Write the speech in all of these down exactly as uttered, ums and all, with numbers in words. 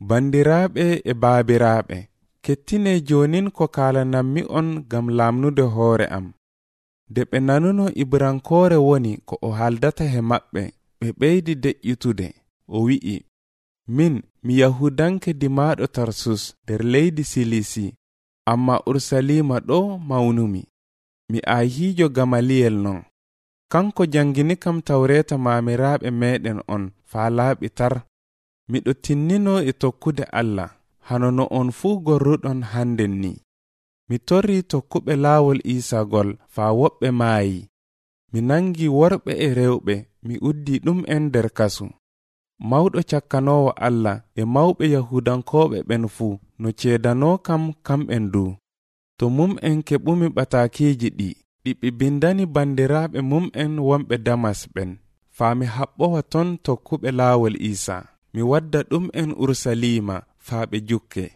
Bandiraɓe e baabiraɓe, kettine jonin ko kalanammi on gam lamnude hoore am. De ɓe nanuno Ibrankoore woni ko o haldata he maɓɓe, ɓe ɓeydi deƴƴutude. O wi'i, min mi Yahudanke dimaɗo Tarsus der leydi Silisi, amma Ursalima ɗo mawnumi. Mi ahijo Gamaliyel non. Kanko jangini kam tawreta mamiraɓe meɗen on faa laaɓi tar. Miɗo tinnino e tokkude Allah, hano no on fuu gorruɗon handen ni. Mi torri tokkuɓe laawol Isagol faa woɓɓe maayi. Mi nangi worɓe e rewɓe, mi uddi ɗum en nder kasu. Mawɗo cakkanowo Allah e mawɓe Yahudankoɓe ɓen fuu no ceedano kam kamɓen du. To mum en keɓumi ɓatakiiji ɗi, ɗiɓi bindani bandiraɓe mum en wonɓe Damas ɓen, faa mi haɓɓowa ton tokkuɓe laawol Isa. Mi wadda ɗum en Ursalima faa ɓe jukke.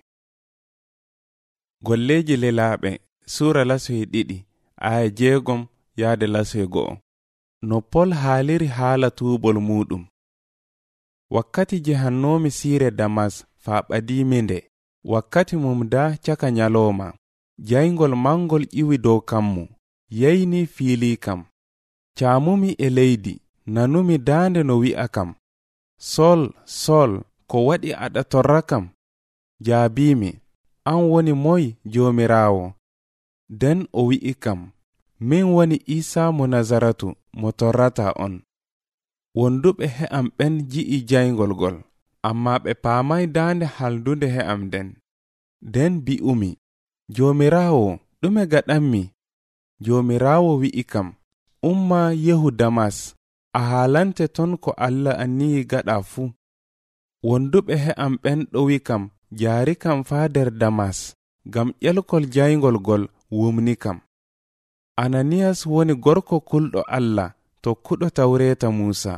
Golleji lelaaɓe Sura lasoye ɗiɗi aya jeegom yaade lasoye go'o. No Pol haaliri haala tuubol muɗum. Wakkati jehannomi siire Damas faa ɓadimi nde, wakkati mum da caka nyaloma, jayngol mangol ƴiwi dow kammu, yeyni fiili kam. Caamumi e leydi, nanumi daande no wi'a kam, Sol, Sol, ko waɗi aɗa torra kam? Jaabimi, an woni moy, Joomiraawo? Den o wi'i kam, min woni Isa mo Nazaratu mo torrata on. Wonduɓe he'am ɓen ji'i jayngol gol, amma ɓe paamay daande haldude he'am den. Den bi'umi, Joomiraawo, ɗume gaɗanmi? Joomiraawo wi'i kam, umma yehu Damas, a haalante ton ko Allah anniyi gaɗa fuu. Wonduɓe he'am ɓen ɗowi kam, jaari kam faa der Damas, gam ƴelkol jayngol gol wumni kam. Ananiyas woni gorko kulɗo Allah, tokkuɗo tawreta Musa.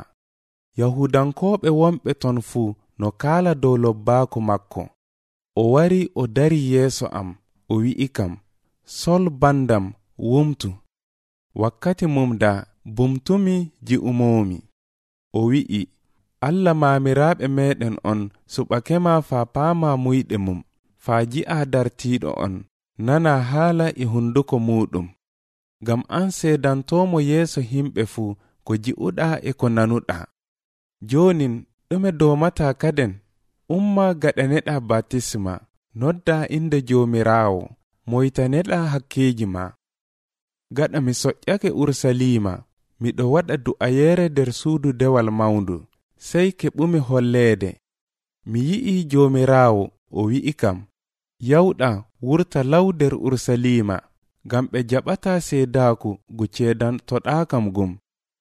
Yahudankoɓe wonɓe ton fuu no kaala dow lobbaaku makko. O wari o dari yeeso am, o wi'i kam, Sol bandam, wumtu. Wakkati mum da bumtumi ji'umomi. O wi'i, Allah maamiraɓe meɗen on suɓakema faa paama muyɗe mum, faa ji'a dartiiɗo on, nana haala e hunduko muɗum. Gam an seedantomo yeeso himɓe fuu ko ji'uɗa e ko nanuɗa. Jonin ɗume domata kaden? Umma gaɗaneɗa batisma, nodda inde Joomiraawo, moytaneɗa hakkeji ma. Gaɗa mi soƴƴake Ursalima, miɗo waɗa du'ayere der suudu dewal mawndu, sey keɓumi holleede. Mi yi'i Joomiraawo, o wi'i kam, yawɗa wurta law der Ursalima, gam ɓe jaɓata seedaaku gu ceedantoɗa gum.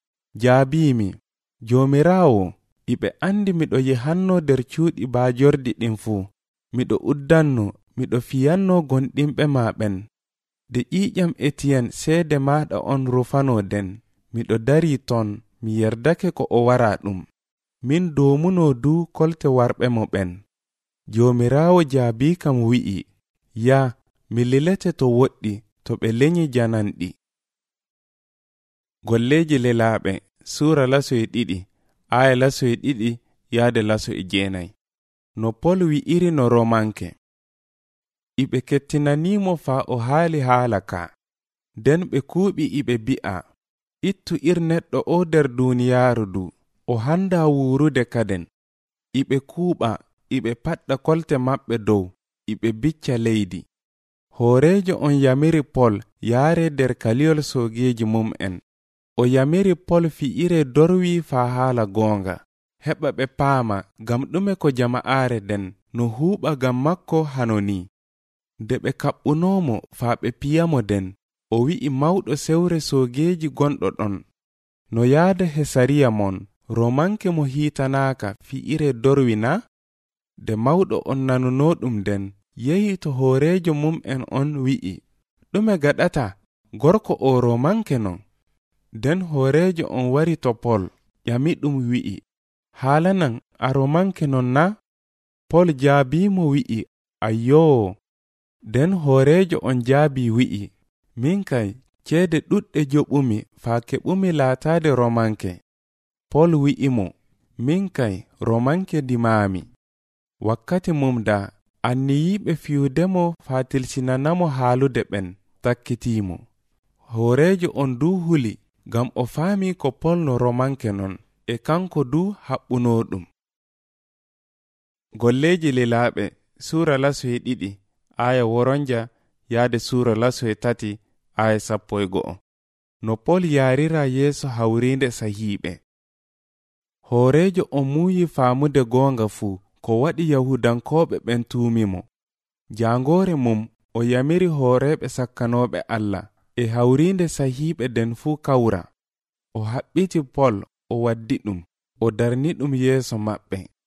Jaabimi, Joomiraawo, iɓe andi miɗo yehanno der cuuɗi baajordi ɗin fuu, miɗo uddanno, miɗo fiyanno gonɗinɓe ma ɓen. De ƴiƴam Etiyen seede maɗa on rufano den, miɗo dari ton, mi yerdake ko o wara ɗum. Min doomuno du kolte warɓe mo ɓen. Joomiraawo jaabi kam wi'i, ya, mi lilete to woɗɗi, to ɓe lenyi jananɗi. Golleji lelaaɓe Sura lasoye ɗiɗi aya lasoye ɗiɗi yaade lasoye jeenay. No Pol wi'iri no Romanke. Iɓe kettinanimo faa o haali haala ka. Den ɓe kuuɓi iɓe bi'a, ittu ir neɗɗo o der duniyaaru du, o handa wuurude kaden. Iɓe kuuɓa, iɓe paɗɗa kolte maɓɓe dow, iɓe bicca leydi. Hoorejo on yamiri Pol yaare der kaliyol soogeji mum en. O yamiri Pol fi'ire dorwi faa haala goonga, heɓa ɓe paama gam ɗume ko jama'aare den no huuɓa gam makko hano ni. Nde ɓe kaɓɓunomo faa ɓe piyamo den, o wi'i mawɗo sewre soogeji gonɗo ɗon, no yaada Hesariya mon, Romanke mo hiitanaaka fi'ire dorwi na? De mawɗo on nanuno ɗum den, yehi to hoorejo mum en on wi'i, ɗume gaɗata, gorko o Romanke non? Den hoorejo on wari to Pol, ƴami ɗum wi'i, haalanan a Romanke non na? Pol jaabimo wi'i, ayyoo. Den hoorejo on jaabi wi'i, min kay ceede ɗuɗɗe joɓumi faa keɓumi laataade Romanke. Pol wi'i mo, min kay Romanke dimaami. wakkati mum da anniyiɓe fiyudemo fatilsinanamo haalude ɓen takkitimo. Hoorejo on du huli gam o faami ko Pol no romanke non e kanko du haɓɓuno ɗum. Golleji Lilaaɓe Suura laso e ɗiɗi aya woronja yaade suura laso e tati aya sappo e go'o. No Pol yarira yeeso hawrinde sahiiɓe. Hoorejo on muuyi faamude goonga fuu ko waɗi Yahudankoɓe ɓen tuumimo. Jaangoore mum o yamiri hooreɓe sakkanoɓe Allah e hawrinde sahiiɓe den fuu kawra. O haɓɓiti Pol o waddi ɗum o darni ɗum yeeso maɓɓe.